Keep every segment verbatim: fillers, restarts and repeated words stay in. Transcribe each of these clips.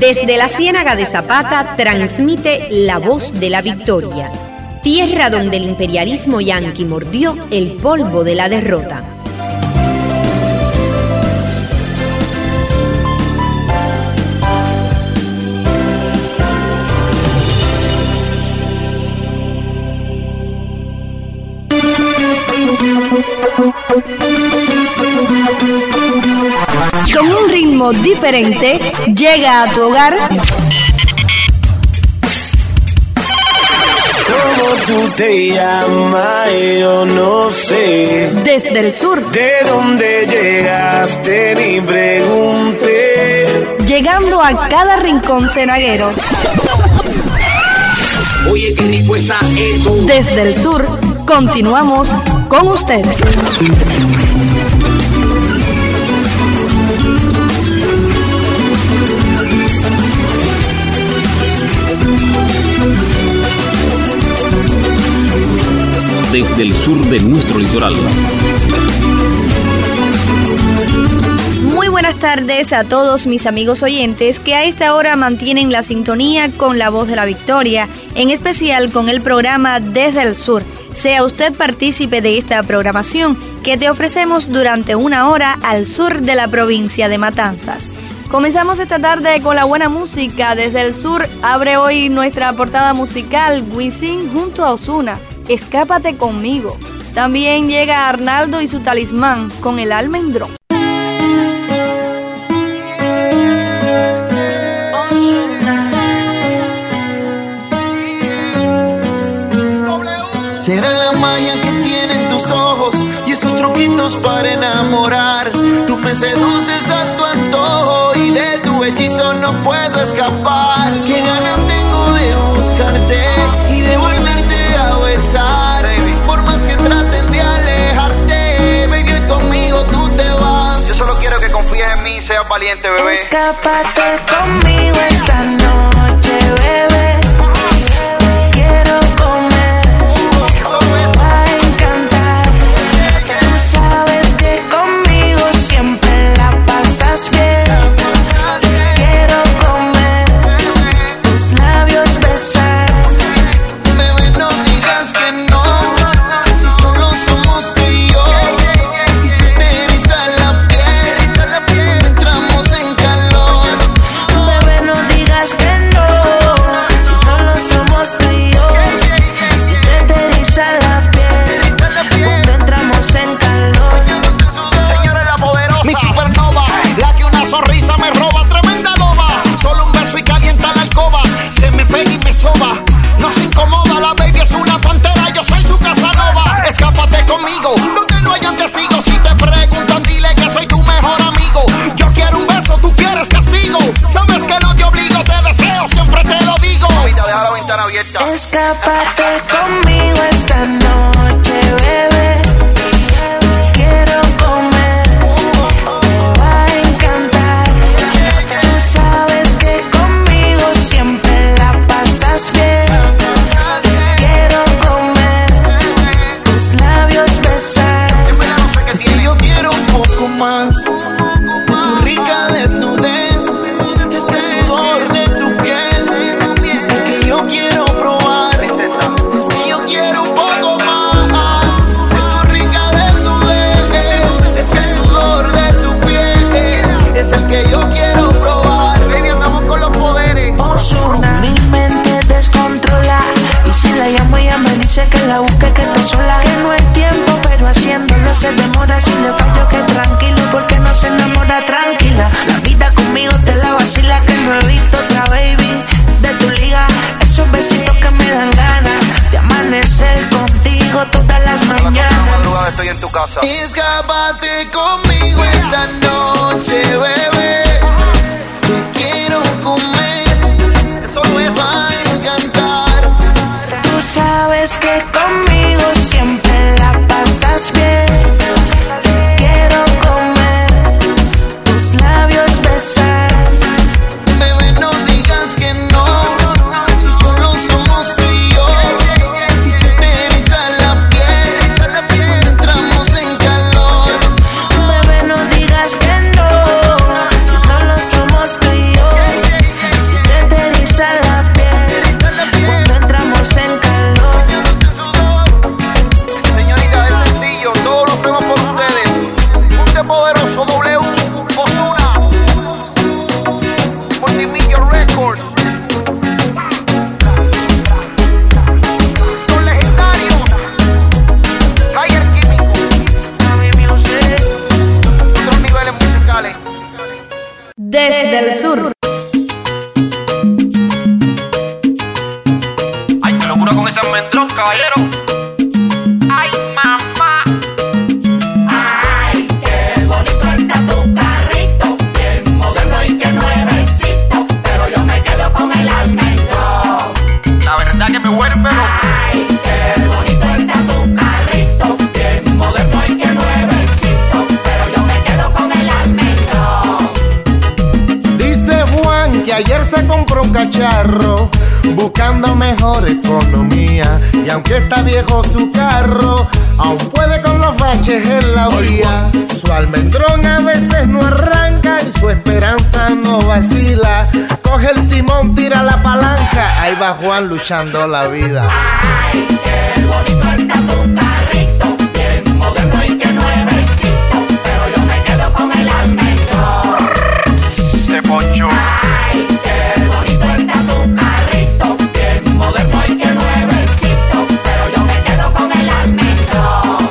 Desde la Ciénaga de Zapata transmite La Voz de la Victoria, tierra donde el imperialismo yanqui mordió el polvo de la derrota. Con un ritmo diferente, llega a tu hogar. ¿Cómo tú te llamas? Yo no sé. Desde el sur. ¿De dónde llegaste? Ni pregunté. Llegando a cada rincón cenaguero. Oye, qué rico está esto. Desde el sur, continuamos con ustedes. Desde el sur de nuestro litoral. Muy buenas tardes a todos mis amigos oyentes que a esta hora mantienen la sintonía con La Voz de la Victoria, en especial con el programa Desde el Sur. Sea usted partícipe de esta programación que te ofrecemos durante una hora al sur de la provincia de Matanzas. Comenzamos esta tarde con la buena música. Desde el sur abre hoy nuestra portada musical Wisin junto a Ozuna, Escápate conmigo. También llega Arnaldo y su Talismán con El Almendrón. Será la magia que tienen tus ojos y esos truquitos para enamorar. Tú me seduces a tu antojo y de tu hechizo no puedo escapar. Qué ganas tengo de buscarte y de volverte a besar. Baby. Por más que traten de alejarte, baby, hoy conmigo tú te vas. Yo solo quiero que confíes en mí y seas valiente, bebé. Escápate conmigo esta noche, bebé. Escápate conmigo esta noche, bebé. Te quiero comer, te va a encantar. Tú sabes que conmigo siempre la pasas bien. Te quiero comer, tus labios besar. Es que yo quiero un poco más de tu rica desnudez, este sudor de tu piel. Es el que yo quiero probar. El que yo quiero probar. Baby, andamos con los poderes. Ozuna. Mi mente descontrola y si la llamo ella me dice que la busque, que está sola. Que no es tiempo pero haciéndolo se demora. Si le fallo que tranquilo porque no se enamora tranquila. La vida conmigo te la vacila, que no he visto otra baby de tu liga. Esos besitos que me dan ganas de amanecer contigo todas las mañanas. Estoy en tu casa. Escápate conmigo esta noche, bebé. Te quiero comer, eso me va a encantar. Tú sabes que conmigo siempre la pasas bien. Te quiero comer, tus labios besar. Bebé, no digas que no, si solo somos tú y yo. Y se te eriza la piel cuando entramos en calor. Bebé, no digas que no, si desde el sur. Ay, qué locura con ese almendrón, caballero. Ay, mamá. Ay, qué bonito está tu carrito, bien moderno y que nuevecito, pero yo me quedo con el almendrón. La verdad que me huele, pero. Ay, qué bonito está tu carrito, bien moderno y que nuevecito, pero yo me quedo con el almendrón. Dice Juan que ayer se compró un cacharro buscando mejor economía, y aunque está viejo su carro, aún puede con los baches en la vía. Su almendrón a veces no arranca y su esperanza no vacila. Coge el timón, tira la palanca, ahí va Juan luchando la vida. Ay, qué bonito está tu carrito, bien moderno y que nuevecito, pero yo me quedo con el almendrón. Se ponchó. Ay, qué bonito está tu carrito, bien moderno y que nuevecito, pero yo me quedo con el almendrón.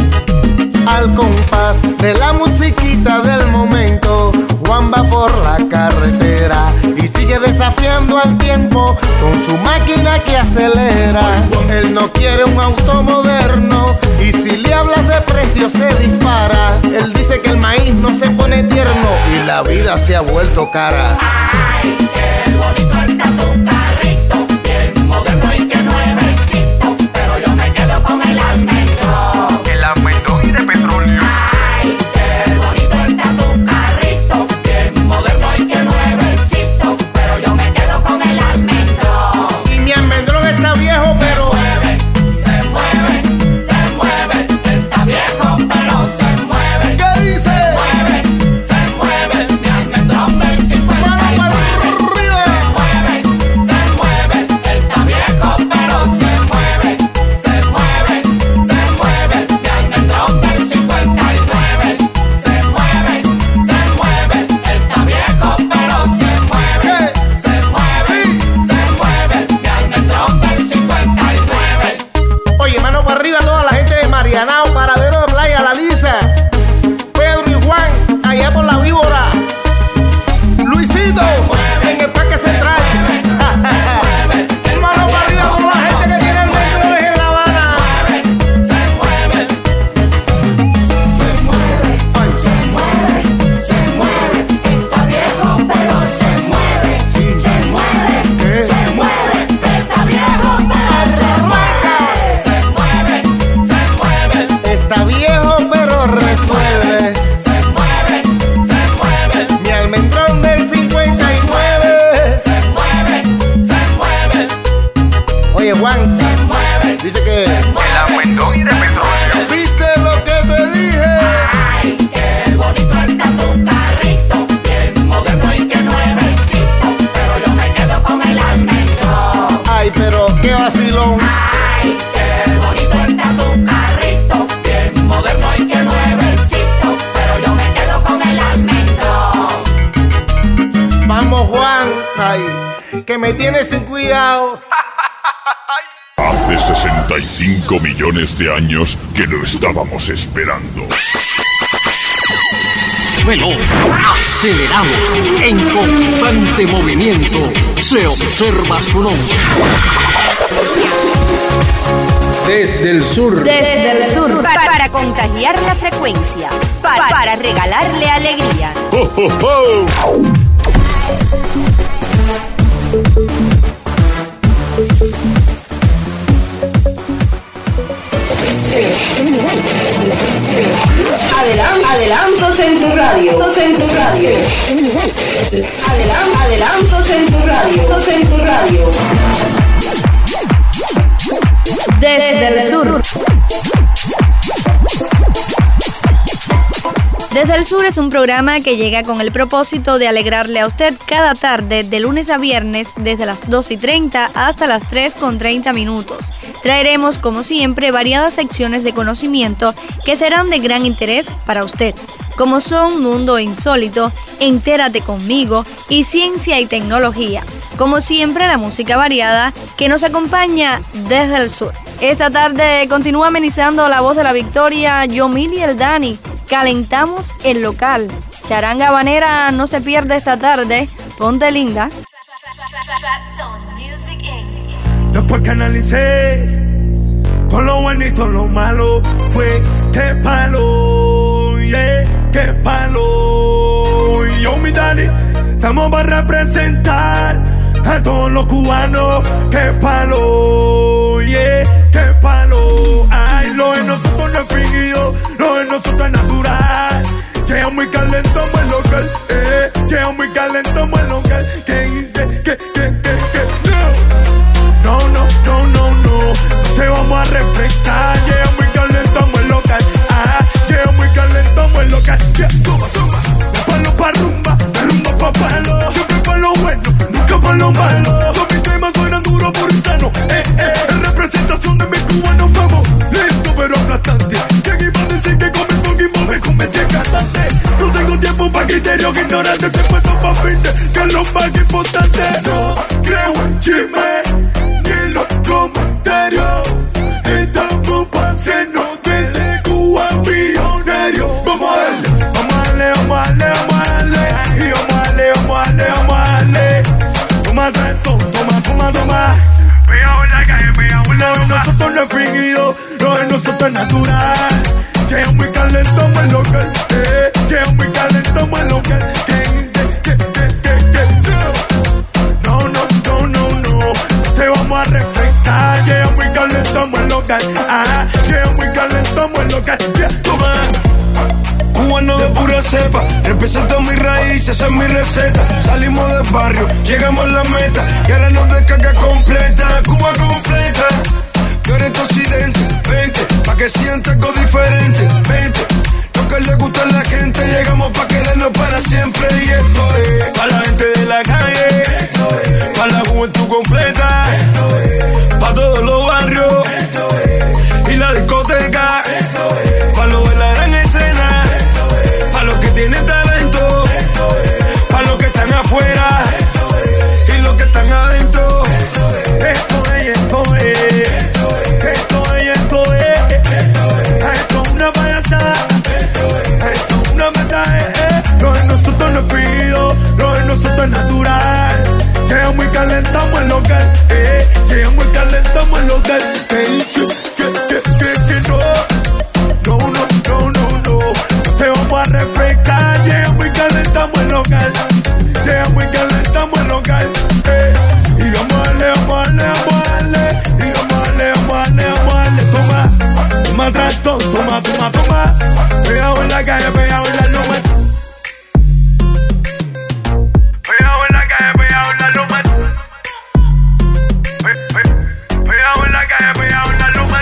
Al compás de la musiquita del momento, Juan va por la carretera y sigue desafiando al tiempo con su máquina que acelera. Él no quiere un auto moderno y si le hablas de precio se dispara. Él dice que el maíz no se pone tierno y la vida se ha vuelto cara. Ay, qué bonito está tu carrito, bien moderno y que nuevecito, pero yo me quedo con el almendrón. El almendrón y de petróleo. Ay, qué bonito está tu carrito, bien moderno y que nuevecito, pero yo me quedo con el almendrón. Y mi almendrón está viejo, pero Se mueve, se mueve, está viejo, pero se mueve. ¿qué dice? Se mueve, se mueve, mi almendrón del cincuenta y nueve. ¡Mano para arriba! Se mueve, se mueve, está viejo, pero se mueve. Se mueve, se mueve, mi almendrón del cincuenta y nueve. Se mueve, se mueve, está viejo, pero se mueve. Se mueve, se mueve, mi almendrón del cincuenta y nueve. Oye, mano para arriba toda la gente de Marianao, Paradero de Playa La Lisa, Pedro y Juan, allá por la Víbora, Luisito, en el Parque Central. Mano para arriba toda la gente que tiene almendrones en La Habana. Se mueve, se mueve, se mueve, se mueve, está viejo, pero se mueve. Se mueve, ¿Qué? se mueve, está viejo, pero se mueve. Se mueve, se mueve, Está viejo pero resuelve. se mueve, se mueve, Mi almendrón del cincuenta y nueve. se mueve, se mueve, Oye, Juan, se mueve. dice que El almendrón y de petróleo. ¿viste lo que te dije? Ay, qué bonito está tu carrito, bien moderno y que nuevecito, pero yo me quedo con el almendrón. Ay, pero qué vacilón. Ay, qué bonito está tu carrito, bien moderno y que nuevecito, pero yo me quedo con el almendrón. Vamos, Juan. Ay, que me tienes sin cuidado. Hace sesenta y cinco millones de años que lo estábamos esperando. Veloz, acelerado, en constante movimiento, se observa su nombre. Desde el sur. Desde el sur. Para, para contagiar la frecuencia, para, para regalarle alegría. ¡Ho, ho, ho! Adelan- adelantos en tu radio. Adelantos en tu radio. Adelan- adelantos en tu radio. Adelantos en tu radio. Desde el sur. Desde el Sur es un programa que llega con el propósito de alegrarle a usted cada tarde, de lunes a viernes, desde las dos y treinta hasta las tres con treinta minutos. Traeremos, como siempre, variadas secciones de conocimiento que serán de gran interés para usted, como son Mundo Insólito, Entérate Conmigo y Ciencia y Tecnología. Como siempre, la música variada que nos acompaña desde el sur. Esta tarde continúa amenizando la voz de la victoria Yomil y el Dani. Calentamos el local. Charanga habanera no se pierde esta tarde. Ponte linda. Después que analicé con lo bueno y todo lo malo, fue que palo, yeah, que palo. Y yo, mi daddy, estamos para representar a todos los cubanos. Que palo, yeah, que palo. Ay, lo de nosotros no es fingido, lo de nosotros es natural. Llega muy calentamos el local, eh, llega muy calentamos el local. Que dice que, que, que, que, no, no, no, no, no, no, te vamos a refrescar. Llega muy calentamos el local, ah, llega muy calentamos el local. Yeah, toma, toma, de palo pa' rumba, de rumba pa' palo. Siempre pa' lo bueno, nunca pa' lo malo. Todos mis temas suenan duros por insano, eh, eh, en representación de mis cubanos vamos lento pero aplastante. ¿Quién iba a decir que con mi fucking voz me convertí en cantante? No tengo tiempo pa' criterio que ignorante, te puesto pa' vinte, que es lo más importante. No creo en chisme ni en los comentarios, estamos pa' hacernos desde Cuba pioneros. Vamos a darle, vamos a darle, vamos a darle, vamos a darle, y vamos a darle, vamos a darle, vamos a darle. Toma tanto, toma, toma, toma. Pegado en la calle, pegado en la calle. Lo de nosotros no es fingido, lo de nosotros es natural. Llega muy calentamos el local, eh, llega muy calentamos el local. Que dice que, que, que, que, no, no, no, no, no, te vamos a refrescar. Llega muy calentamos el local, ah, llega muy calentamos el local. Yeah, toma. Cubano de pura cepa, represento mis raíces, esa es mi receta. Salimos del barrio, llegamos a la meta, y ahora nos descarga completa, Cuba completa. De oriente a occidente, vente, pa' que sienta algo diferente, vente. Lo que le gusta a la gente, llegamos pa' quedarnos para siempre. Y esto es pa' la gente de la calle, esto es pa' la juventud completa, esto es pa' todos los barrios, esto es y la discoteca, esto es pa' los de la gran escena, esto es pa' los que tienen talento, esto es pa' los que están afuera, esto es y los que están adentro, esto es, esto es, esto es. Esto es, esto es, esto es una payasada, esto es una mesa, eh, eh. Lo de nosotros no es fingido, lo de nosotros es natural. Llega muy calentamos el local, eh, llega muy calentamos el local. Que dice que, que, que, que no, no, no, no, no, no, te vamos a refrescar. Llega muy calentamos el local, llega muy calentamos el local, eh, y vamos a darle, vamos a darle, vamos a darle, y vamos a darle, vamos a darle, vamos a darle. Toma, toma tractor, toma, toma, toma. Pegado en la calle, pegado en la loma. Pegado en la calle, pegado en la loma. Pe, pe, pegado en la calle, pegado en la loma.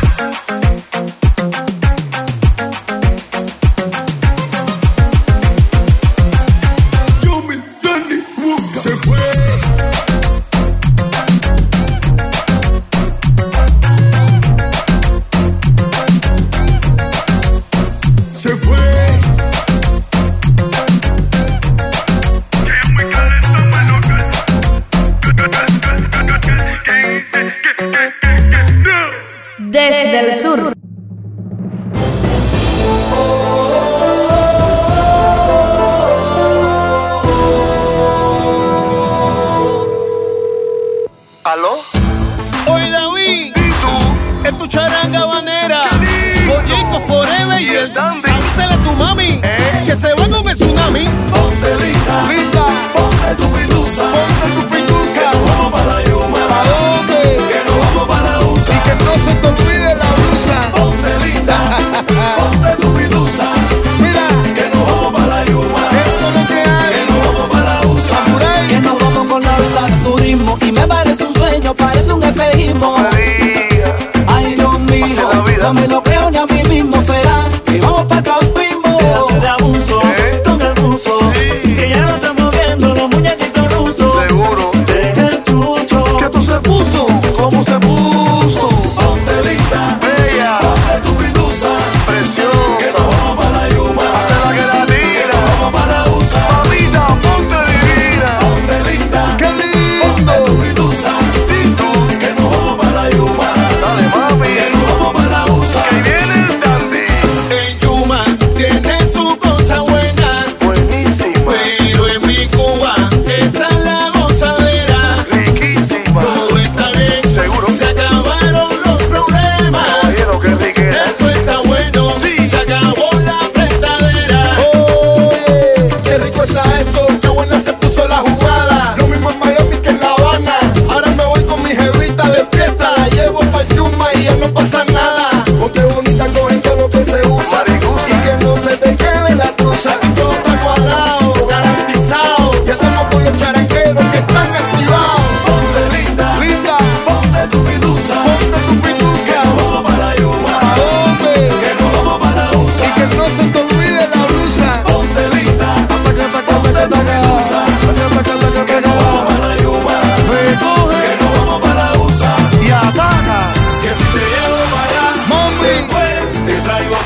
Yumi, Danny, Wuka. Se fue. Se fue. Que muy calentamos el local. Desde el sur. ¿Aló? Oye, David, ¿y tú? Es tu charanga habanera. Con Jacob Forever y el Dandy. Avísale a tu mami, ¿eh? Que se va con el tsunami. Ponte linda, linda, ponte tu pitusa, ponte tu pitusa. Que nos vamos para la Yuma. ¿A dónde? Que nos vamos para la U S A. Y que no se te olvide la blusa. Ponte linda, ponte tu pitusa. Mira, que nos vamos para la Yuma. Esto es lo que hay. Que nos vamos para la U S A. Samurai. Que nos vamos con la visa de turismo. Y me parece un sueño, parece un espejismo. Ay, Dios mío, no me lo creo ni a mí mismo. Será que vamos para campismo. Déjate de abuso, ¿eh? Con el buzo, sí. Que ya no estamos viendo los muñequitos rusos. Seguro. Deja el chucho. ¿Qué tú se puso? ¿Cómo se puso? Ponte linda, bella, ponte tu pitusa, preciosa. Que nos vamos para la Yuma. Hazte la que la tira. Que nos vamos para la U S A. Mamita, ponte divina. Ponte linda, qué lindo. Ponte tu pitusa, y tú. Que nos vamos para la Yuma. Dale, mami. Que nos vamos para la U S A. Que viene el Dandy.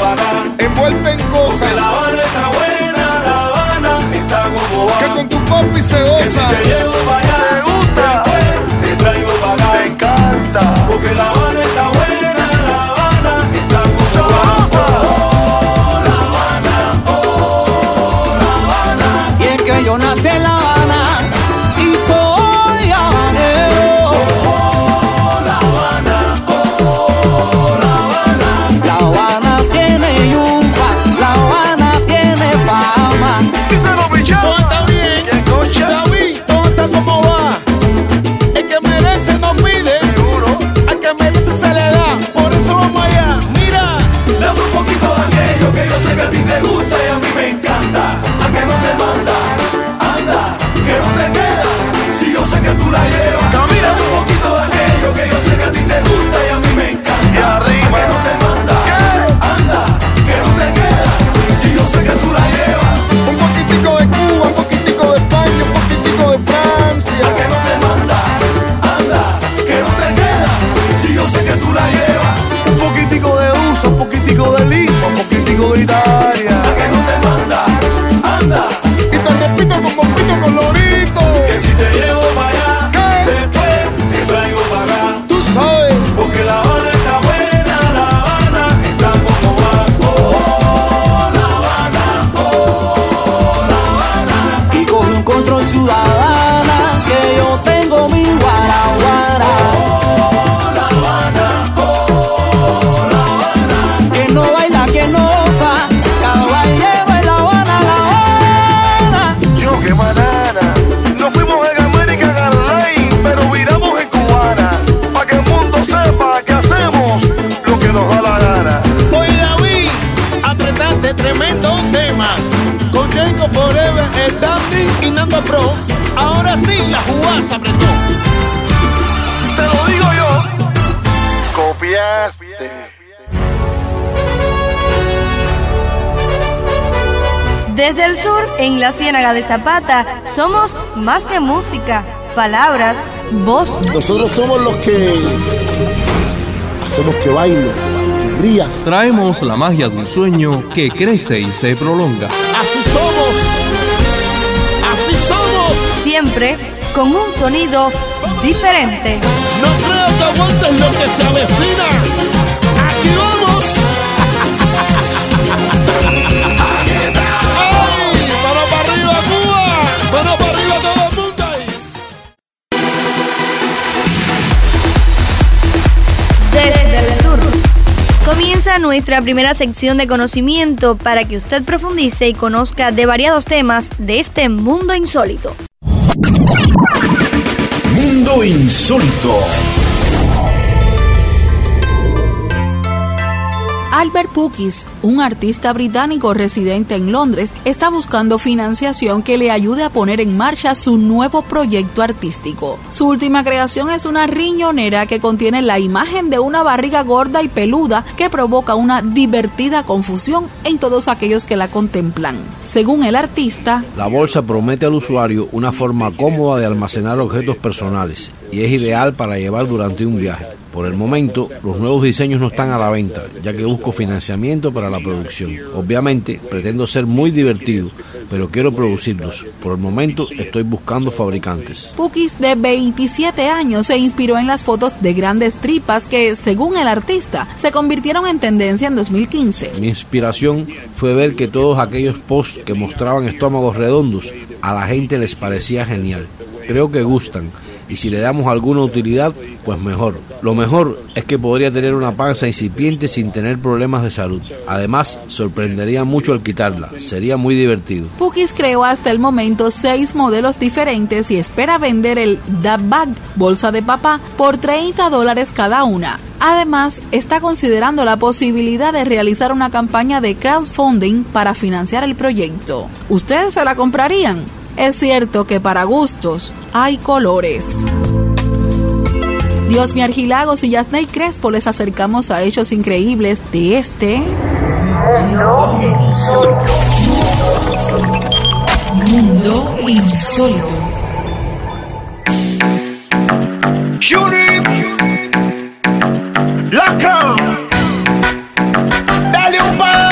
para acá. Envuelta en cosas. Que La Habana está buena, La Habana está como va. Que con tu papi se goza. Que si te llevo para allá, te gusta, después te traigo para acá. Te encanta. Porque La Habana está buena, La Habana está como va. Oh, La Habana, oh, La Habana. Y es que yo nací en La Habana y soy habanero. Oh, La Habana, oh, La Habana. La Habana tiene yuca, La Habana tiene fama. Díselo, Michelle. Todo está bien. ¿Qué escucha? David, todo está como va. El que merece no pide. Seguro. Al que merece se le da. Por eso vamos allá. Mira. Dame un poquito de aquello que yo sé que a ti te gusta y a mí me encanta. ¿A que no te manda? Anda, que no te queda. Si yo sé que tú la llevas. Camina. Dame un poquito de aquello que yo sé que a ti te gusta y a mí me encanta. Y arriba. ¿A que no te manda? ¿Qué? Anda, que no te queda. Si yo sé que tú la llevas. Un poquitico de Cuba, un poquitico de España, un poquitico de Francia. ¿A que no te manda? Anda, que no te queda. Si yo sé que tú la llevas. Un poquitico de U S A, un poquitico de Lima, un poquitico de Italia. ¿A que no te manda? Anda, Y te repito como pito colorito. que si te llevo para allá, ¿Qué? después te traigo para acá. Tú sabes. Porque La Habana está buena, La Habana está como va. Oh, La Habana, oh, La Habana. Y con un control ciudadana que yo tengo mi guaraguara. Oh, La Habana, oh, La Habana. Que no baila, que no goza, caballero en La Habana, La Habana. Yo, qué banana. No fuimos en América Garlay, pero viramos en Cubana. Pa' que el mundo sepa que hacemos lo que nos da la gana. Oye, David, apretaste tremendo tema. Con Jacob Forever, el Dandy y Nando Pro. Ahora sí, la jugada se apretó. Te lo digo yo. Copiaste. Desde el sur, en la Ciénaga de Zapata, somos más que música, palabras, voz. Nosotros somos los que hacemos que baile, que rías. Traemos la magia de un sueño que crece y se prolonga. Así somos. Así somos. Siempre con un sonido diferente. No creo que aguantes lo que se avecina. Aquí vamos. ¡Ay! ¡Mano para arriba, Cuba! ¡Mano para arriba todo el mundo ahí! Desde el sur. Comienza nuestra primera sección de conocimiento para que usted profundice y conozca de variados temas de este mundo insólito. Mundo insólito. Albert Pukis, un artista británico residente en Londres, está buscando financiación que le ayude a poner en marcha su nuevo proyecto artístico. Su última creación es una riñonera que contiene la imagen de una barriga gorda y peluda que provoca una divertida confusión en todos aquellos que la contemplan. Según el artista, la bolsa promete al usuario una forma cómoda de almacenar objetos personales y es ideal para llevar durante un viaje. Por el momento, los nuevos diseños no están a la venta, ya que busco financiamiento para la producción. Obviamente, pretendo ser muy divertido, pero quiero producirlos. Por el momento, estoy buscando fabricantes. Pukis, de veintisiete años, se inspiró en las fotos de grandes tripas que, según el artista, se convirtieron en tendencia en dos mil quince. Mi inspiración fue ver que todos aquellos posts que mostraban estómagos redondos, a la gente les parecía genial. Creo que gustan. Y si le damos alguna utilidad, pues mejor. Lo mejor es que podría tener una panza incipiente sin tener problemas de salud. Además, sorprendería mucho al quitarla. Sería muy divertido. Pukis creó hasta el momento seis modelos diferentes y espera vender el Dab Bag, bolsa de papá, por treinta dólares cada una. Además, está considerando la posibilidad de realizar una campaña de crowdfunding para financiar el proyecto. ¿Ustedes se la comprarían? Es cierto que para gustos hay colores. Dios Argilagos y Yasney Crespo les acercamos a hechos increíbles de este Mundo Insólito. Mundo Insólito. Unit. Laca. Dale un par.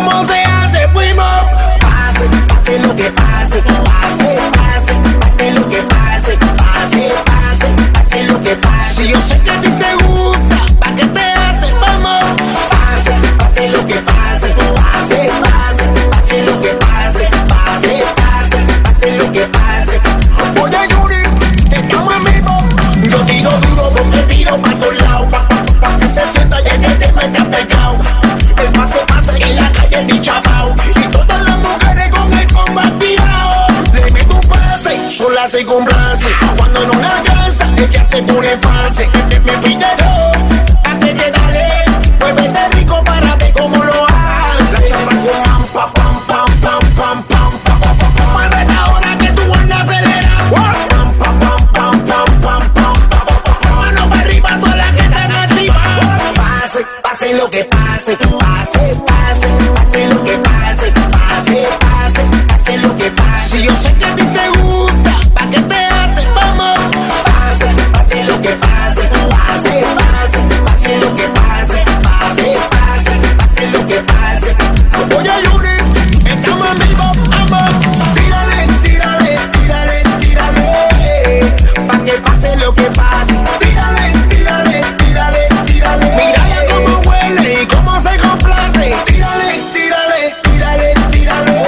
cómo se hace, fuimos. Pase, pase lo que pase, pase, pase, pase lo que pase, pase, pase, pase lo que pase. Si yo sé que a ti te gusta, ¿pa' qué te haces? Vamos. Pase, pase lo que pase, pase, pase, pase lo que pase, pase, pase, pase lo que pase. Oye Yuri, estamos en vivo. Yo tiro duro porque tiro pa' todos lados, pa, pa, pa que se sienta y en el tema está pegado. El pase pase en la calle de Chabao y todas las mujeres con el combativao. Le meto un pase, sola se complace. Cuando no la alcanza, ella se pone fácil. Me pide dos, antes de darle, muévete rico para ver cómo lo hace. La chapa con pam, pam, pam, pam, pam, pam, pam, pam. Muévete ahora que tú andas acelerado. Pam, pam, pam, pam, pam, pam, pam, pam. Mano para arriba toda la que están activa. Pase, pase lo que pase, pase, pase, pase lo que pase, pase, pase, pase lo que pase. Si yo sé que a ti te gusta, ¿pa' qué te haces? Vamos. Pase, pase lo que pase, pase, pase, pase lo que pase, pase, pase, pase lo que pase. Oye Yuri, estamos en vivo, vamos. Tírale, tírale, tírale, tírale, pa' que pase lo que pase. Tírale, tírale, tírale, tírale. Mírala cómo huele y cómo se complace. Tírale, tírale, tírale, tírale,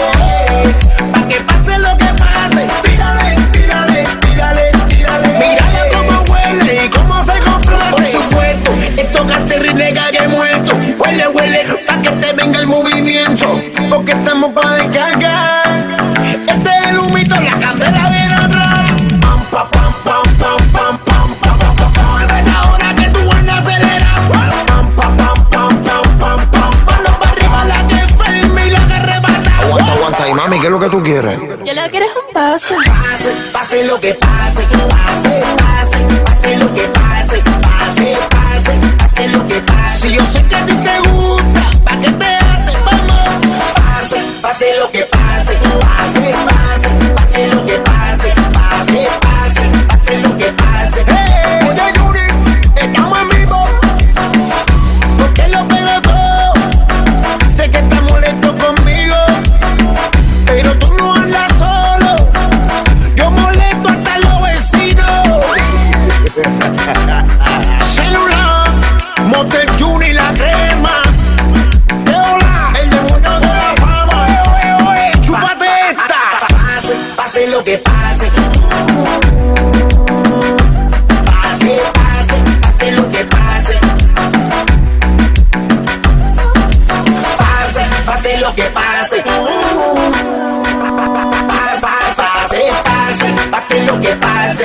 pa' que pase lo que pase. Tírale, tírale, tírale, tírale. Mírala cómo huele y cómo se complace. Por supuesto, esto casi renega que muerto. Huele, huele, pa' que te venga el movimiento. Porque estamos pa' descargar. Este es el humito, la candela viene atrás. Pam, pam, pam, pam, pam, pam, pam, pam, pam, pam. Muévete ahora que tú andas acelerado. Pam, pam, pam, pam, pam, pam, pam. Mano para arriba la que enferma y la que arrebata. Aguanta, aguanta. Y mami, ¿qué es lo que tú quieres? Yo lo que quiero es un pase. Pase, pase lo que pase, pase, pase, pase lo que pase, pase, pase, pase lo que pase. Si yo sé que a ti te gusta, ¿pa' qué te haces? Vamos. Pase, pase lo que pase, pase, pase, pase lo que pase, pase, pase, pase lo que pase. Hey, oye Yuri, estamos en vivo. Porque lo pego todo. Sé que estás molesto conmigo, pero tú no andas solo. Yo molesto hasta los vecinos. Celular, Motel Juni, la crema. De hola, el demonio de la fama. Oye, oye, oye, chúpate esta. Pase, pase lo que pase. Pase, pase, pase lo que pase. Pase, pase lo que pase. Pase, pase, pase, pase lo que pase.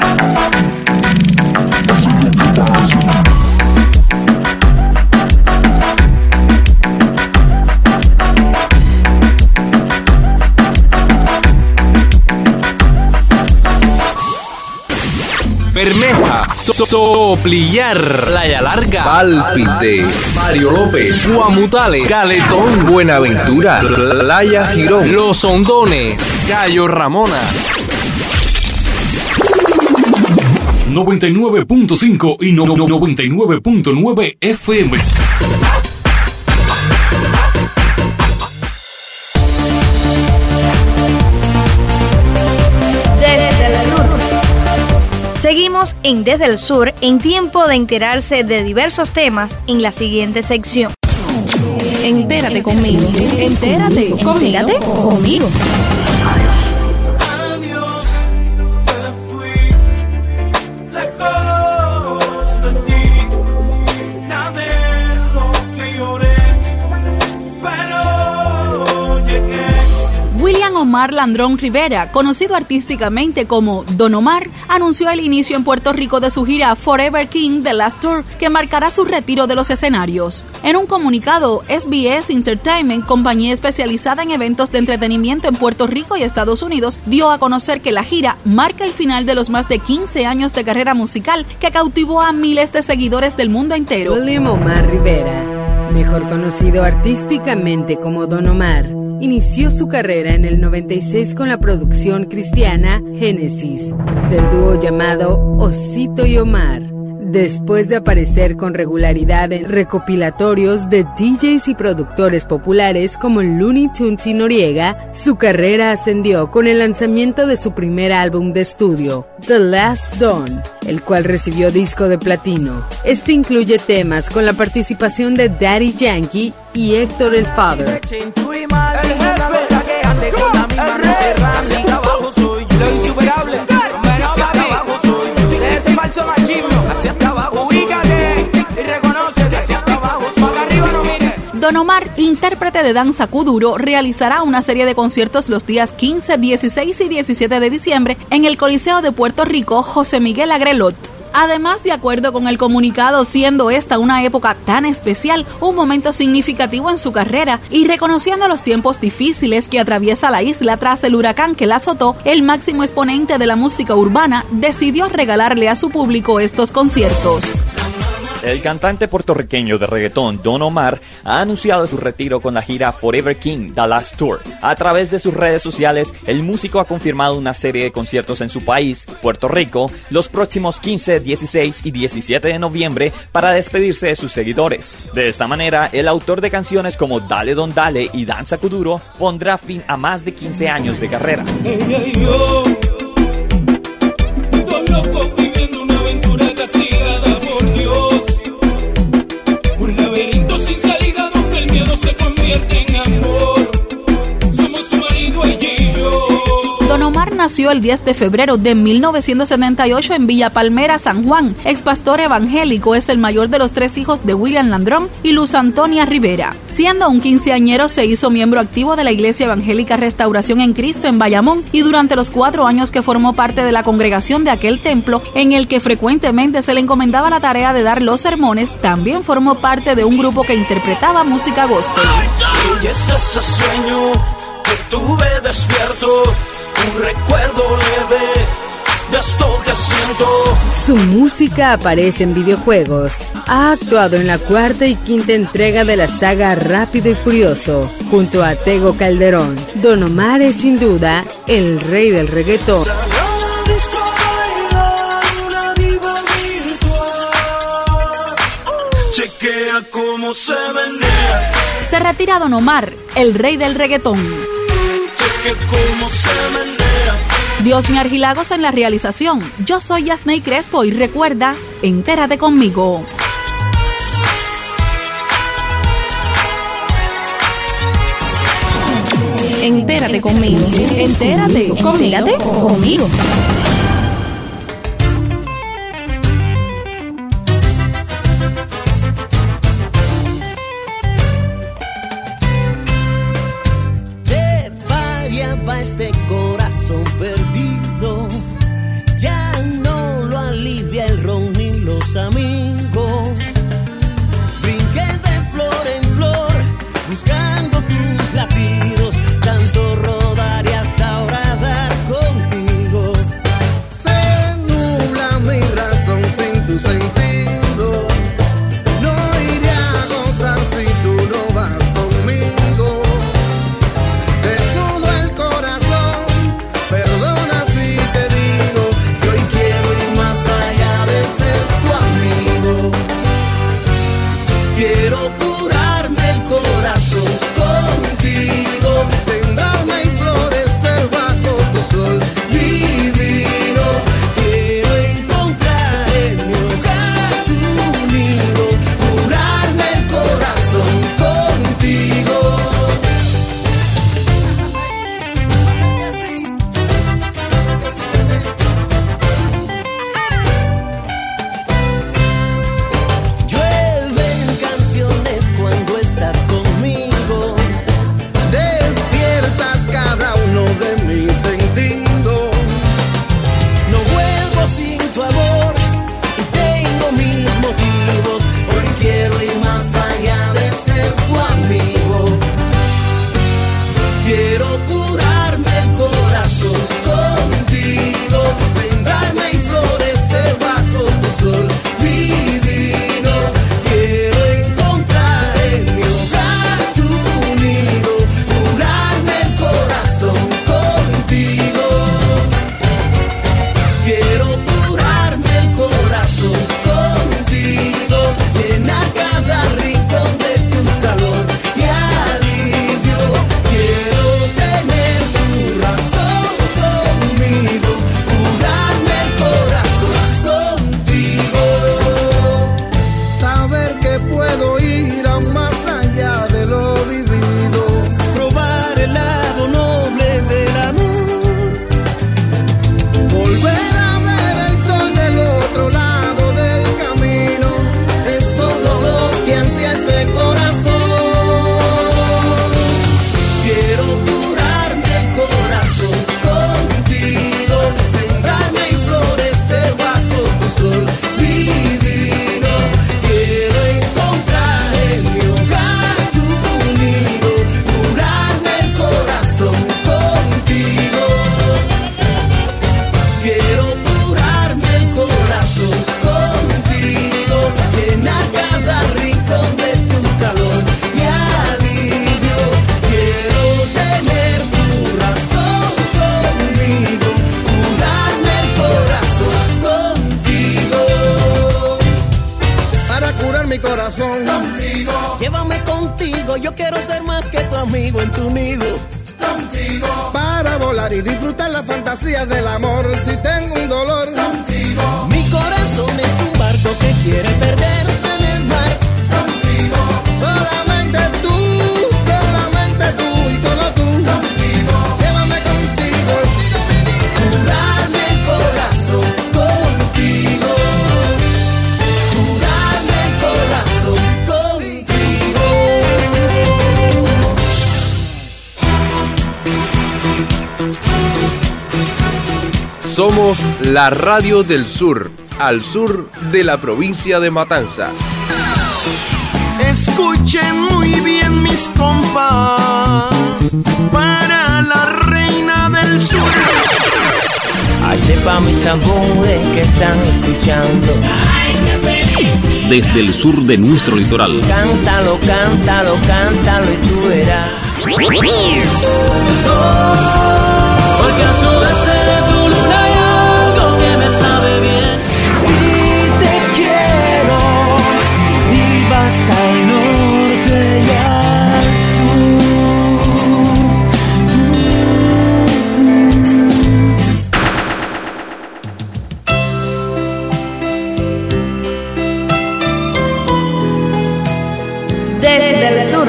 Bermeja, so Soplillar, Playa Larga, Pálpite, Mario López, Guamutales, Caletón, Buenaventura, Playa Girón, Los Hondones, Cayo Ramona. noventa y nueve punto cinco y no, no, noventa y nueve punto nueve F M. Desde el sur. Seguimos en Desde el Sur, en tiempo de enterarse de diversos temas en la siguiente sección. Entérate conmigo. Entérate. Entérate conmigo. William Omar Landrón Rivera, conocido artísticamente como Don Omar, anunció el inicio en Puerto Rico de su gira Forever King The Last Tour, que marcará su retiro de los escenarios. En un comunicado, S B S Entertainment, compañía especializada en eventos de entretenimiento en Puerto Rico y Estados Unidos, dio a conocer que la gira marca el final de los más de quince años de carrera musical que cautivó a miles de seguidores del mundo entero. William Omar Rivera, mejor conocido artísticamente como Don Omar, inició su carrera en el noventa y seis con la producción cristiana Génesis, del dúo llamado Osito y Omar. Después de aparecer con regularidad en recopilatorios de D Js y productores populares como Looney Tunes y Noriega, su carrera ascendió con el lanzamiento de su primer álbum de estudio, The Last Dawn, el cual recibió disco de platino. Este incluye temas con la participación de Daddy Yankee y Héctor el Father. Lo insuperable, hacia abajo soy yo. De ese falso machismo, hacia abajo. Ubícate y reconócete, hacia abajo. Para arriba no mires. Don Omar, intérprete de danza kuduro, realizará una serie de conciertos los días quince, dieciséis y diecisiete de diciembre en el Coliseo de Puerto Rico José Miguel Agrelot. Además, de acuerdo con el comunicado, siendo esta una época tan especial, un momento significativo en su carrera y reconociendo los tiempos difíciles que atraviesa la isla tras el huracán que la azotó, el máximo exponente de la música urbana decidió regalarle a su público estos conciertos. El cantante puertorriqueño de reggaetón Don Omar ha anunciado su retiro con la gira Forever King, The Last Tour. A través de sus redes sociales, el músico ha confirmado una serie de conciertos en su país, Puerto Rico, los próximos quince, dieciséis y diecisiete de noviembre para despedirse de sus seguidores. De esta manera, el autor de canciones como Dale Don Dale y Danza Kuduro pondrá fin a más de quince años de carrera. Ella y yo, dos locos viviendo una aventura castigada por Dios. Un laberinto sin salida donde el miedo se convierte en amor. Somos su marido, ella y yo. Don Omar nació el diez de febrero de mil novecientos setenta y ocho en Villa Palmera, San Juan. Ex pastor evangélico, es el mayor de los tres hijos de William Landrón y Luz Antonia Rivera. Siendo un quinceañero, se hizo miembro activo de la Iglesia Evangélica Restauración en Cristo en Bayamón y durante los cuatro años que formó parte de la congregación de aquel templo, en el que frecuentemente se le encomendaba la tarea de dar los sermones, también formó parte de un grupo que interpretaba música gospel. Y es ese sueño que tuve despierto, un recuerdo leve de esto que siento. Su música aparece en videojuegos. Ha actuado en la cuarta y quinta entrega de la saga Rápido y Furioso, junto a Tego Calderón. Don Omar es sin duda el rey del reggaetón. Chequea cómo se menea. Se retira Don Omar, el rey del reggaetón. Chequea cómo se menea. Dios Argilagos en la realización. Yo soy Yasney Crespo y recuerda, entérate conmigo. Entérate conmigo. Entérate. Entérate conmigo. Te variaba este corazón perdido, ya no lo alivia el ron ni los amigos. Brinqué de flor en flor, buscando tus latidos, tanto rodar y hasta ahora dar contigo. contigo yo quiero ser más que tu amigo en tu nido. Contigo. Para volar y disfrutar las fantasías del amor. Si tengo un dolor. Contigo. Mi corazón es un barco que quiere perderse en el mar. Contigo. Solamente tú, solamente tú y solo tú. Contigo. Llévame contigo. Curarme el corazón contigo. Curarme el corazón contigo. Somos la radio del sur, al sur de la provincia de Matanzas. Escuchen muy bien mis compas, para la reina del sur. H pa' mis amores que están escuchando. Desde el sur de nuestro litoral. Cántalo, cántalo, cántalo y tú verás. Porque a sudeste de tu luna hay algo que me sabe bien. Si te quiero y vas al norte y al sur. Desde el sur.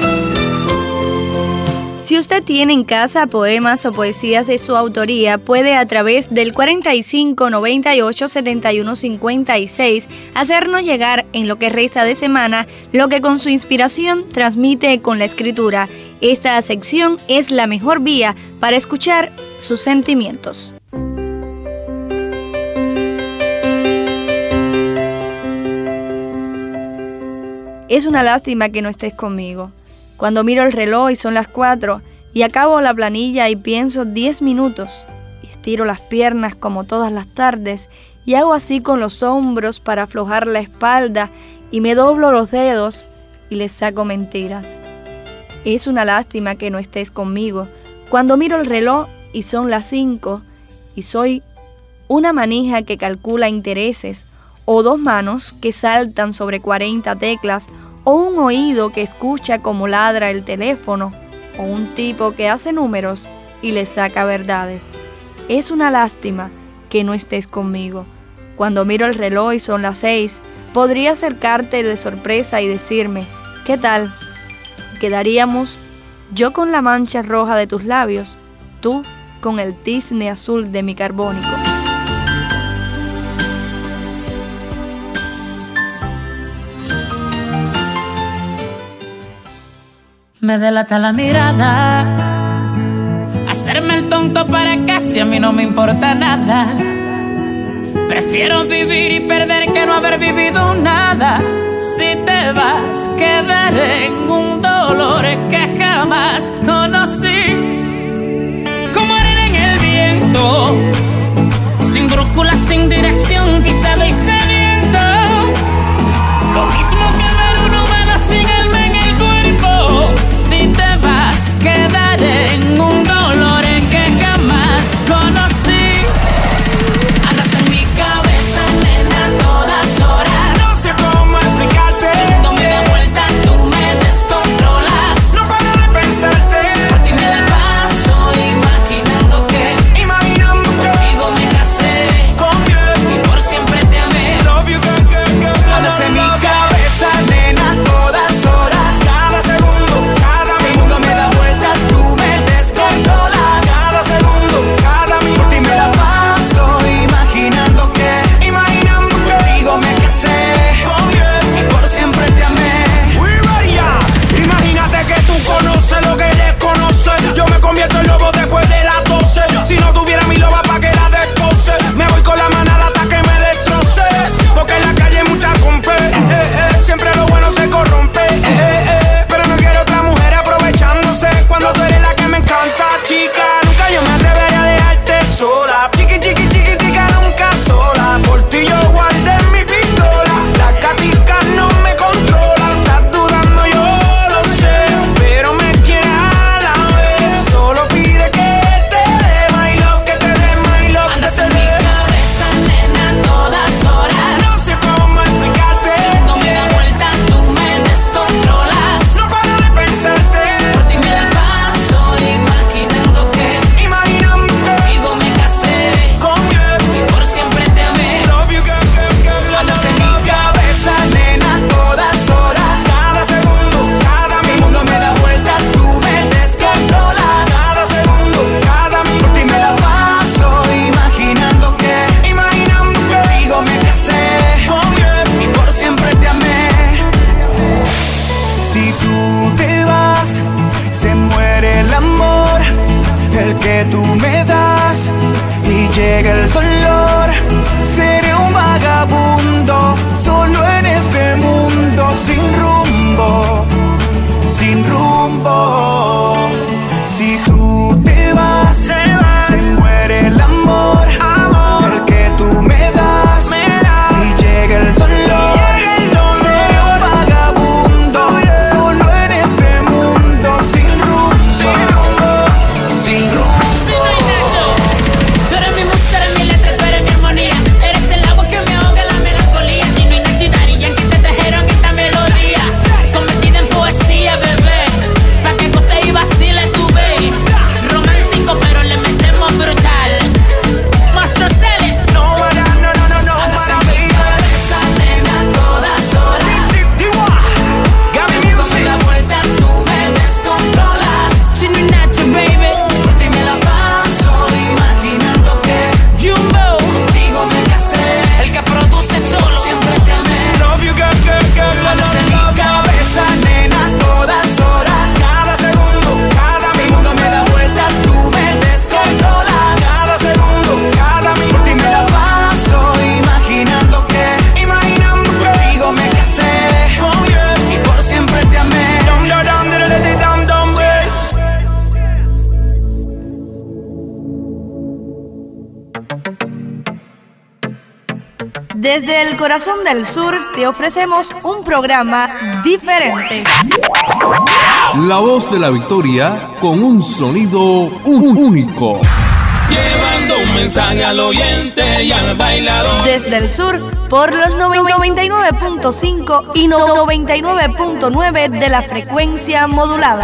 Si usted tiene en casa poemas o poesías de su autoría, puede a través del cuarenta y cinco, noventa y ocho, setenta y uno, cincuenta y seis hacernos llegar en lo que resta de semana lo que con su inspiración transmite con la escritura. Esta sección es la mejor vía para escuchar sus sentimientos. Es una lástima que no estés conmigo. Cuando miro el reloj y son las cuatro y acabo la planilla y pienso diez minutos y estiro las piernas como todas las tardes y hago así con los hombros para aflojar la espalda y me doblo los dedos y les saco mentiras. Es una lástima que no estés conmigo. Cuando miro el reloj y son las cinco y soy una manija que calcula intereses o dos manos que saltan sobre cuarenta teclas o un oído que escucha como ladra el teléfono, o un tipo que hace números y le saca verdades. Es una lástima que no estés conmigo. Cuando miro el reloj y son las seis, podría acercarte de sorpresa y decirme, ¿qué tal? Quedaríamos yo con la mancha roja de tus labios, tú con el tizne azul de mi carbónico. Me delata la mirada, hacerme el tonto para casi a mí no me importa nada. Prefiero vivir y perder que no haber vivido nada. Si te vas, quedaré en un dolor que jamás conocí. Como arena en el viento, sin brújula, sin dirección, pisado y sediento. Lo mismo que ver un humano sin alma en el cuerpo. Si te vas, quedaré en un dolor que jamás conocí. Andas en mi cabeza, nena, a todas horas. No sé cómo explicarte. No me da vueltas, tú me descontrolas. No paro de pensarte. Por ti me la paso imaginando que, imaginando que contigo me casé. Con y por siempre te amé. Love you, girl, girl, girl. Andas en mi cabeza. el que tú me das y llega el dolor, seré un vagabundo solo en este mundo, sin rumbo, sin rumbo. Si tú te vas, se muere el amor, el que tú me das y llega el dolor, seré un vagabundo solo en este mundo, sin rumbo, sin rumbo. Tú eres mi música, eres mi letra, tú eres mi armonía. Eres el agua que me ahoga la melancolía. Chino y Nacho y Daddy Yankee te trajeron esta melodía, convertida en poesía, bebé. Pa' que goce y vacile tu baby. Romántico, pero le metemos brutal. Monstruo Celes. No, no, no, no, no, no. Andas en mi cabeza, nena, a todas horas. Dándome las vueltas, tú me descontrolas. Chino y Nacho, baby. Por ti me la paso imaginando que Jumbo contigo me casé. El que produce solo siempre te amé. Love you, girl, girl, girl. Andas en mi cabeza, nena, a todas horas. Cada segundo, cada minuto me da vueltas, tú me descontrolas. Cada segundo, cada minuto. Por ti me la paso imaginando que Imaginando que contigo me casé. Oh, yeah. Y por siempre te amé. Dum, dum, dum, dum, dum, dum, dum, yeah. Desde el corazón del sur te ofrecemos un programa diferente. La voz de la victoria con un sonido un- único. Llevando un mensaje al oyente y al bailador. Desde el sur por los noventa y nueve punto cinco y noventa y nueve punto nueve de la frecuencia modulada.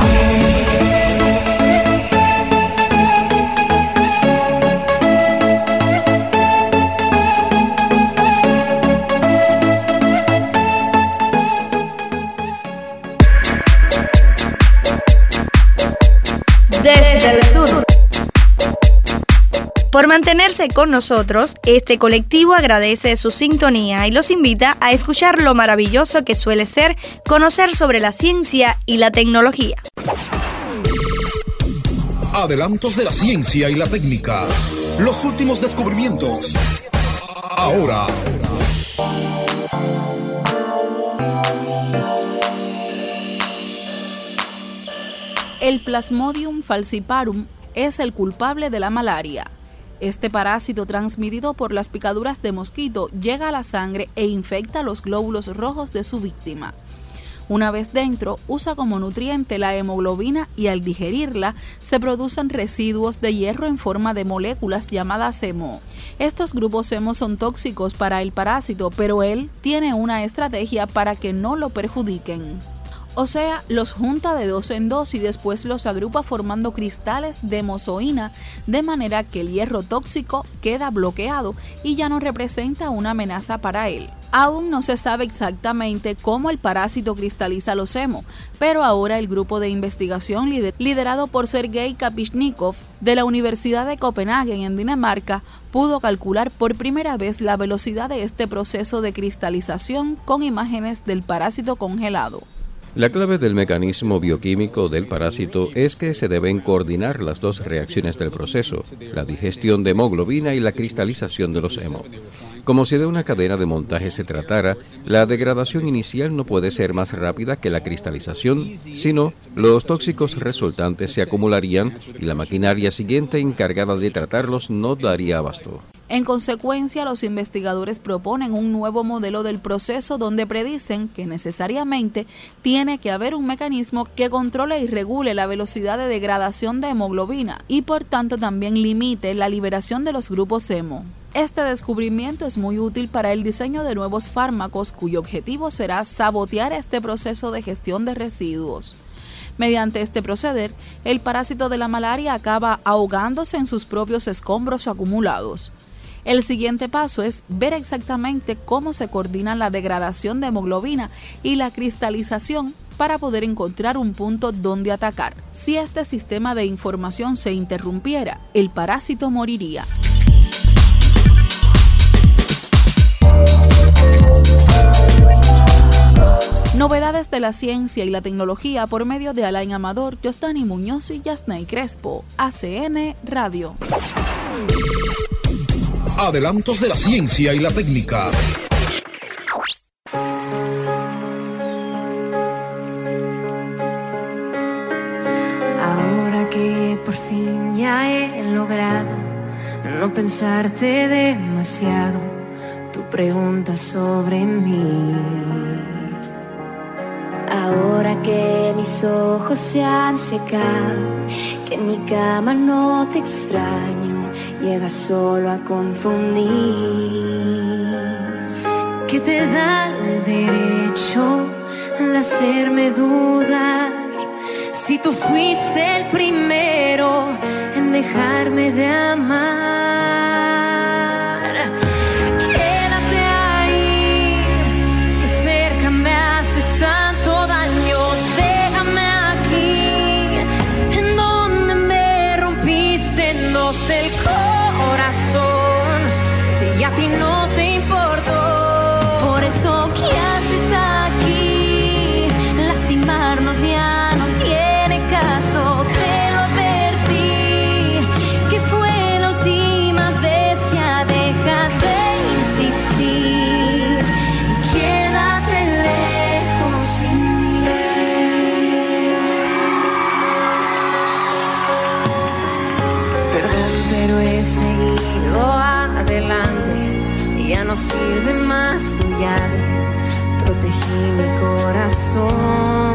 Desde el sur. Por mantenerse con nosotros, este colectivo agradece su sintonía y los invita a escuchar lo maravilloso que suele ser conocer sobre la ciencia y la tecnología. Adelantos de la ciencia y la técnica. Los últimos descubrimientos. Ahora. El Plasmodium falciparum es el culpable de la malaria. Este parásito transmitido por las picaduras de mosquito llega a la sangre e infecta los glóbulos rojos de su víctima. Una vez dentro, usa como nutriente la hemoglobina y al digerirla se producen residuos de hierro en forma de moléculas llamadas hemo. Estos grupos hemo son tóxicos para el parásito, pero él tiene una estrategia para que no lo perjudiquen. O sea, los junta de dos en dos y después los agrupa formando cristales de mozoína, de manera que el hierro tóxico queda bloqueado y ya no representa una amenaza para él. Aún no se sabe exactamente cómo el parásito cristaliza los hemo, pero ahora el grupo de investigación lider- liderado por Sergei Kapishnikov de la Universidad de Copenhague en Dinamarca pudo calcular por primera vez la velocidad de este proceso de cristalización con imágenes del parásito congelado. La clave del mecanismo bioquímico del parásito es que se deben coordinar las dos reacciones del proceso, la digestión de hemoglobina y la cristalización de los hemo. Como si de una cadena de montaje se tratara, la degradación inicial no puede ser más rápida que la cristalización, sino los tóxicos resultantes se acumularían y la maquinaria siguiente encargada de tratarlos no daría abasto. En consecuencia, los investigadores proponen un nuevo modelo del proceso donde predicen que necesariamente tiene que haber un mecanismo que controle y regule la velocidad de degradación de hemoglobina y por tanto también limite la liberación de los grupos hemo. Este descubrimiento es muy útil para el diseño de nuevos fármacos cuyo objetivo será sabotear este proceso de gestión de residuos. Mediante este proceder, el parásito de la malaria acaba ahogándose en sus propios escombros acumulados. El siguiente paso es ver exactamente cómo se coordina la degradación de hemoglobina y la cristalización para poder encontrar un punto donde atacar. Si este sistema de información se interrumpiera, el parásito moriría. Novedades de la ciencia y la tecnología por medio de Alain Amador, Jostani Muñoz y Yasnay Crespo. A C N Radio. Adelantos de la ciencia y la técnica. Ahora que por fin ya he logrado no pensarte demasiado, tu pregunta sobre mí. Ahora que mis ojos se han secado, que en mi cama no te extraño, llegas solo a confundir. ¿Qué te da el derecho de hacerme dudar? Si tú fuiste el primero en dejarme de amar. Quédate ahí, que cerca me haces tanto daño. Déjame aquí, en donde me rompiste en dos el corazón, y a ti no te importó. Por eso, ¿qué haces aquí? Lastimarnos ya no tiene caso, te lo advertí, que fue la última vez, ya deja de insistir, quédate lejos sin mí. Perdón, pero he seguido adelante, ya no sirve más tu llave, protegí mi corazón.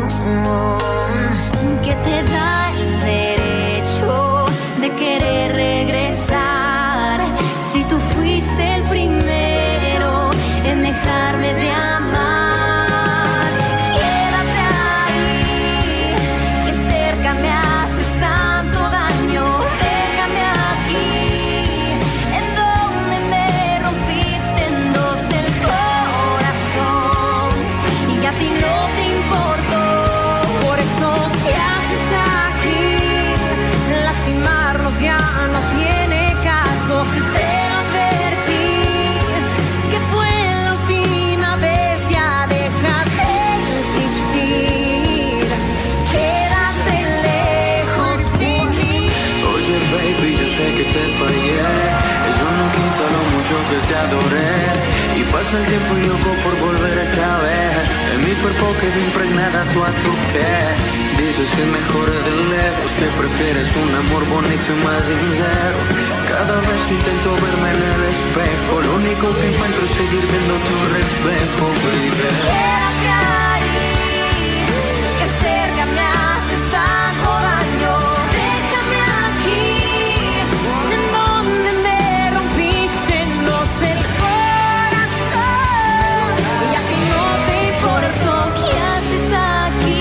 Que te da el derecho de querer regresar, si tú fuiste el primero en dejarme de amar. Quédate ahí, que cerca me haces tanto daño. Déjame aquí, en donde me rompiste en dos el corazón, y a ti no te importó. Por eso, ¿qué haces aquí? Lastimarnos ya no tiene caso, te advertí, que fue la última vez, ya deja de insistir, quédate lejos de mí. Oye baby, yo sé que te fallé, eso no quita lo mucho que te adoré, y pasa el tiempo y loco por volver otra vez, en mi cuerpo quedó impregnada tú a tu piel. Dices que mejor de lejos, que prefieres un amor bonito y más sincero. Cada vez que intento verme en el espejo, lo único que encuentro es seguir viendo tu reflejo, baby. Quédate ahí, que cerca me haces tanto daño. Déjame aquí, en donde me rompiste en dos el corazón, y a ti no te importó. ¿Qué haces aquí?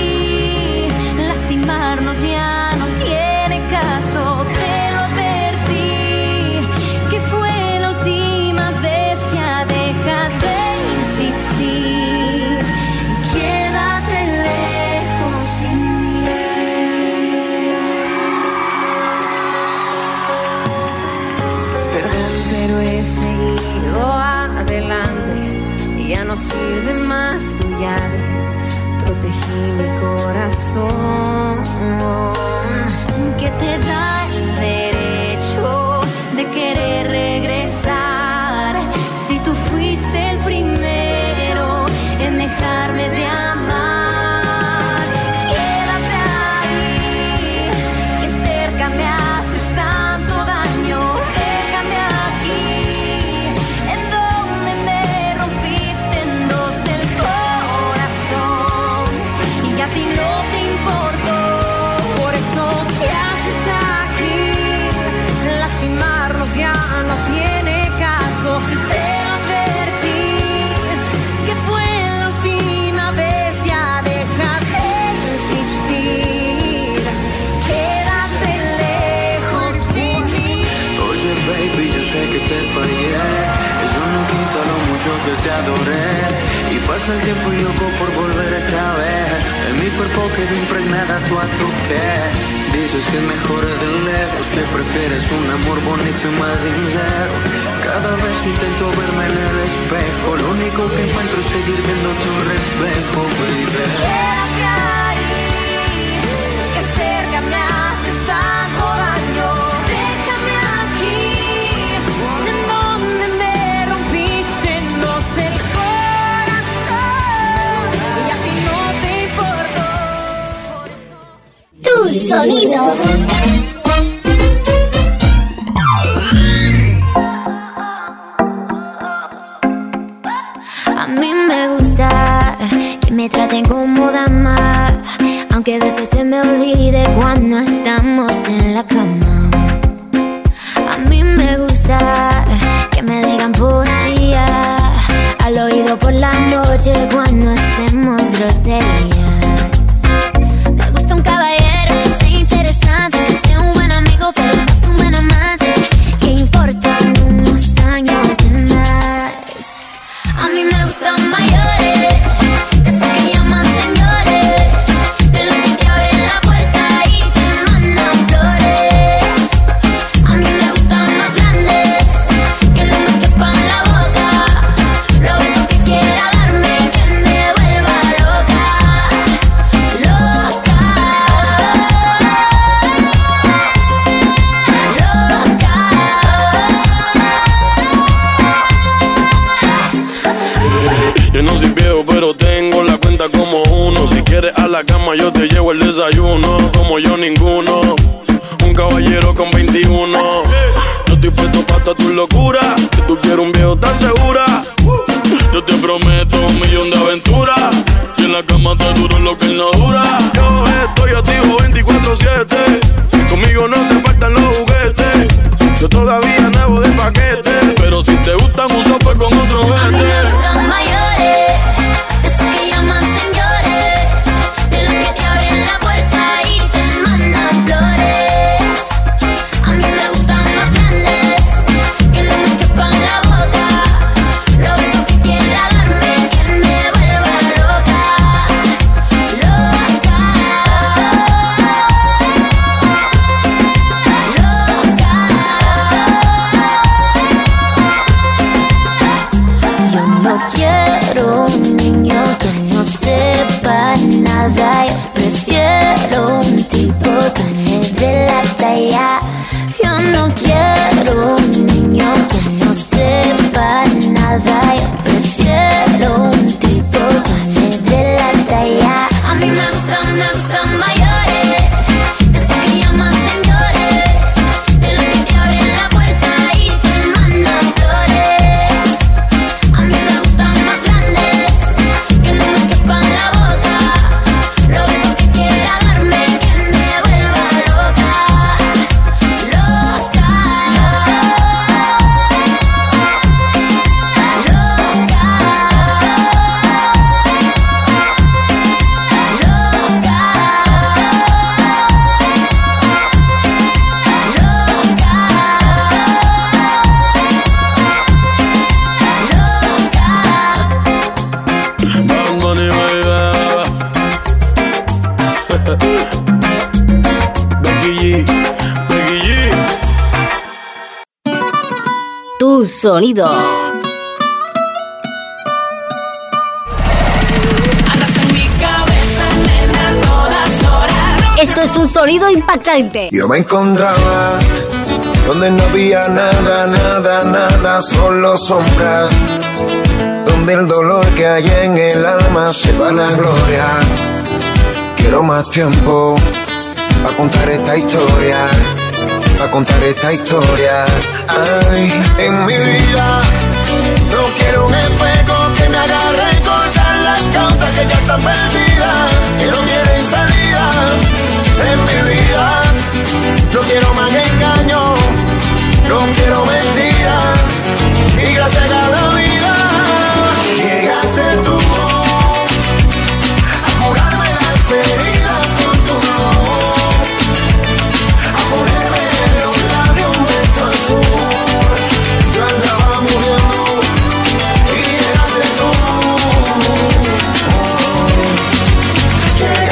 Lastimarnos ya no tiene caso, te lo advertí, que fue la última vez, ya deja de insistir, quédate lejos sin mí. Perdón, pero he seguido adelante, ya no sirve más tu llave, protegí mi corazón. Que te da el derecho de querer regresar, si tú fuiste el primero en dejarme de amar. Quédate ahí, que cerca me haces tanto daño. Déjame aquí, en donde me rompiste en dos el corazón, y a ti no te importó. Por eso, ¿qué haces aquí? Lastimarnos ya no tiene caso, te advertí, que fue la última vez, ya deja de insistir, quédate lejos de mí. Oye baby, yo sé que te fallé, eso no quita lo mucho que te adoré, y pasa el tiempo y loco por volver otra vez, En mi cuerpo quedó impregnada tu a tu piel. Dices que mejor de lejos, que prefieres un amor bonito y más sincero. Cada vez que intento verme en el espejo, lo único que encuentro es seguir viendo tu reflejo, baby. Quédate ahí, que cerca me haces tanto daño. Déjame aquí, en donde me rompiste, no sé el corazón, y a ti no te importó. Tu sonido. A mí me gusta que me traten como dama, aunque a veces se me olvide cuando estamos en la cama. A mí me gusta que me digan poesía al oído por la noche cuando hacemos groserías. Me gusta un caballero que sea interesante, que sea un buen amigo pero no es un buen amante, que importan unos años de más. A mí me gustan mayores, de esos que llaman señores, de los que te abren la puerta y te mandan flores. A mí me gustan más grandes, que no me quepan la boca, los besos que quiera darme, que me vuelva loca, loca, Yo no soy viejo, pero tengo la cuenta como uno. Si quieres a la cama, yo te llevo el desayuno. Como yo, ninguno. Un caballero con veintiuno. Yo estoy puesto para toda tu locura. Que tú quieres un viejo, ¿estás segura? Yo te prometo un millón de aventuras. Y en la cama te duro lo que él no dura. Yo estoy activo veinticuatro siete. Conmigo no se faltan los juguetes. Yo todavía nuevo de paquete. Pero si te gustan un sope con otro a mí gente. me gustan mayores, de esos que llaman señores, de los que te abren la puerta y te mandan flores. A mí me gustan más grandes, que no me quepan la boca, los besos que quiera darme, que me vuelva loca, loca, loca. Yo no quiero un niño que no sepa nada. Yo prefiero un tipo que me dé la talla. Yo no quiero un niño que no sepa nada. Yo prefiero un tipo que me dé la talla. A mí me gustan, me gustan mayores, de esos que llaman señores, de los que te abren la puerta y te mandan flores. A mí me gustan más grandes, que no me quepan la boca, los besos que quiera darme, que me vuelva loca, loca, Bad Bunny, baby. Becky G, Becky G. Tu sonido. Esto es un sonido impactante. Yo me encontraba donde no había nada, nada, nada, solo sombras. Donde el dolor que hay en el alma se va a la gloria. Quiero más tiempo para contar esta historia, para contar esta historia. Ay, en mi vida no quiero un espejo que me haga recordar las causas que ya están perdidas, que no tienen salida. En mi vida no quiero más engaño, no quiero mentiras. Y gracias a la vida llegaste tú a curarme las heridas con tu luz, a ponerme en los labios un beso azul. Yo andaba muriendo y llegaste tú.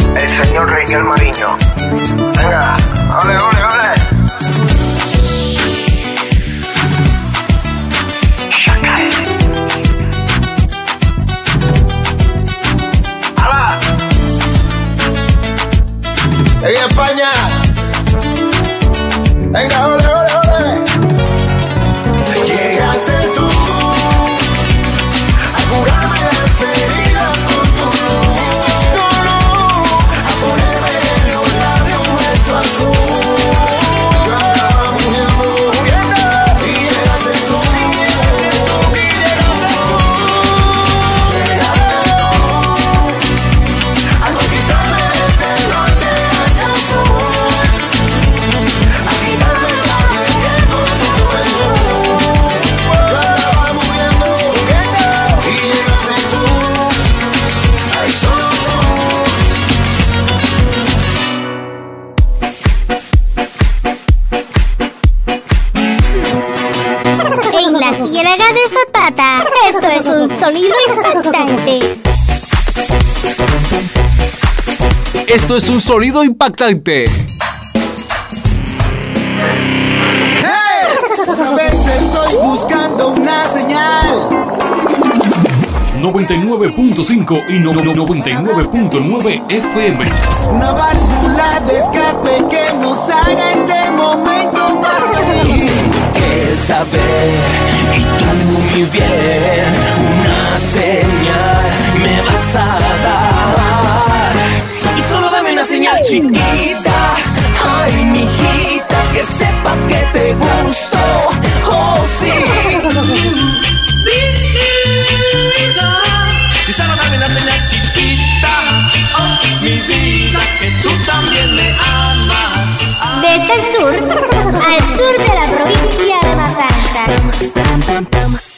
el señor Reinier Mariño. Venga, ole, ole, ole. ¡Hala! En España. Venga, ole, ole, ole. Llegaste tú a curarme las heridas con tu luz, tu luz, a ponerme en los labios un beso azul. Cada muriendo, muriendo, y llegaste tú, y llegaste tú, llegaste tú, a conquistarme desde el norte hasta el sur, a quitarme la piel con tu pelo. Cada muriendo, muriendo, y llegaste tú, ahí solo En la Ciénaga de Zapata, esto es un sonido impactante. Esto es un sonido impactante. ¡Hey! Otra vez estoy buscando una señal. noventa y nueve punto cinco y no- no- noventa y nueve punto nueve F M. Una válvula de escape que nos haga este momento más feliz. Que saber y tú mi bien, una señal me vas a dar. Y solo dame una señal chiquita, ay mijita, que sepa que te gusto, oh sí. Y solo dame una señal chiquita, oh mi vida, que tú también me amas. Desde el sur al sur de la provincia de Matanzas.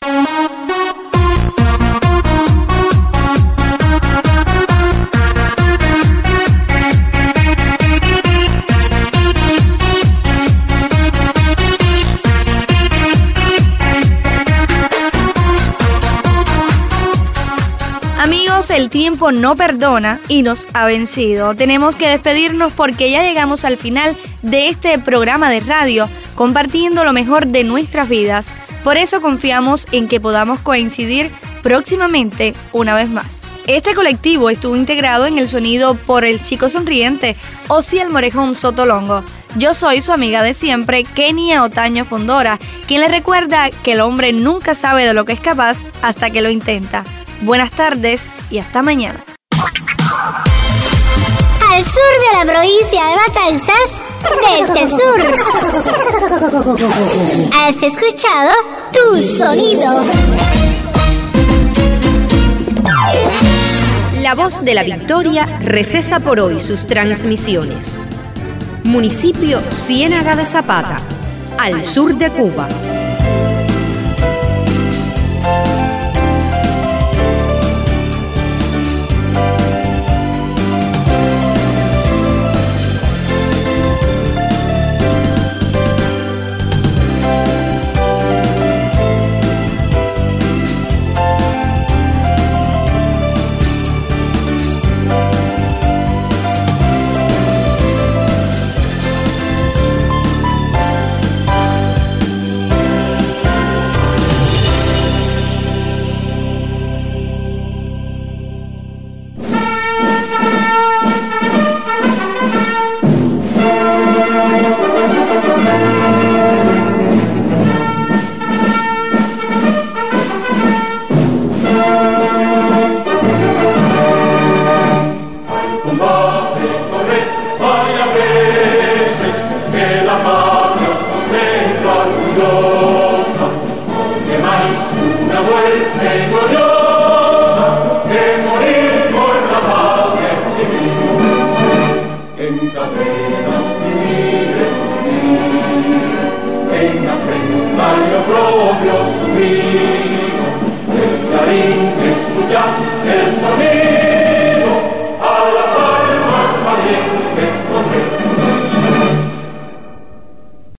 Amigos, el tiempo no perdona y nos ha vencido. Tenemos que despedirnos porque ya llegamos al final de este programa de radio, compartiendo lo mejor de nuestras vidas. Por eso confiamos en que podamos coincidir próximamente una vez más. Este colectivo estuvo integrado en el sonido por el chico sonriente Osiel Morejón Sotolongo. Yo soy su amiga de siempre, Kenia Otaño Fondora, quien le recuerda que el hombre nunca sabe de lo que es capaz hasta que lo intenta. Buenas tardes y hasta mañana. Al sur de la provincia de Matanzas, desde el sur. Has escuchado Tu Sonido. La Voz de la Victoria recesa por hoy sus transmisiones. Municipio Ciénaga de Zapata, al sur de Cuba. propio subir.